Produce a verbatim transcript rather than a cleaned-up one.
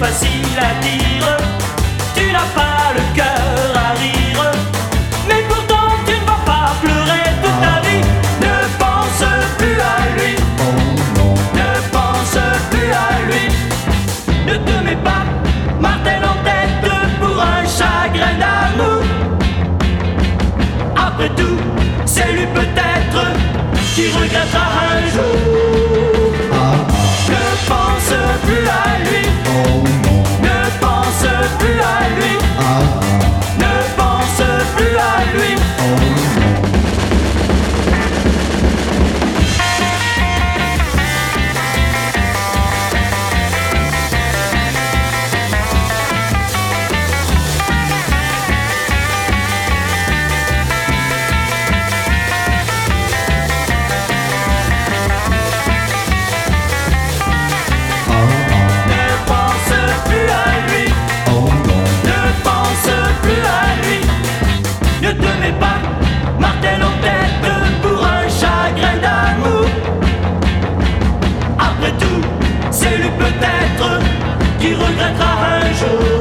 facile à dire. Tu n'as pas le cœur à rire, mais pourtant tu ne vas pas pleurer toute ta vie. Ne pense plus à lui, ne pense plus à lui. Ne te mets pas martel en tête pour un chagrin d'amour. Après tout, c'est lui peut-être qui regrettera un jour. Ne pense plus à lui, ne pense plus à lui, ne pense plus à lui. Ne te mets pas martel en tête pour un chagrin d'amour. Après tout, c'est lui peut-être qui regrettera un jour.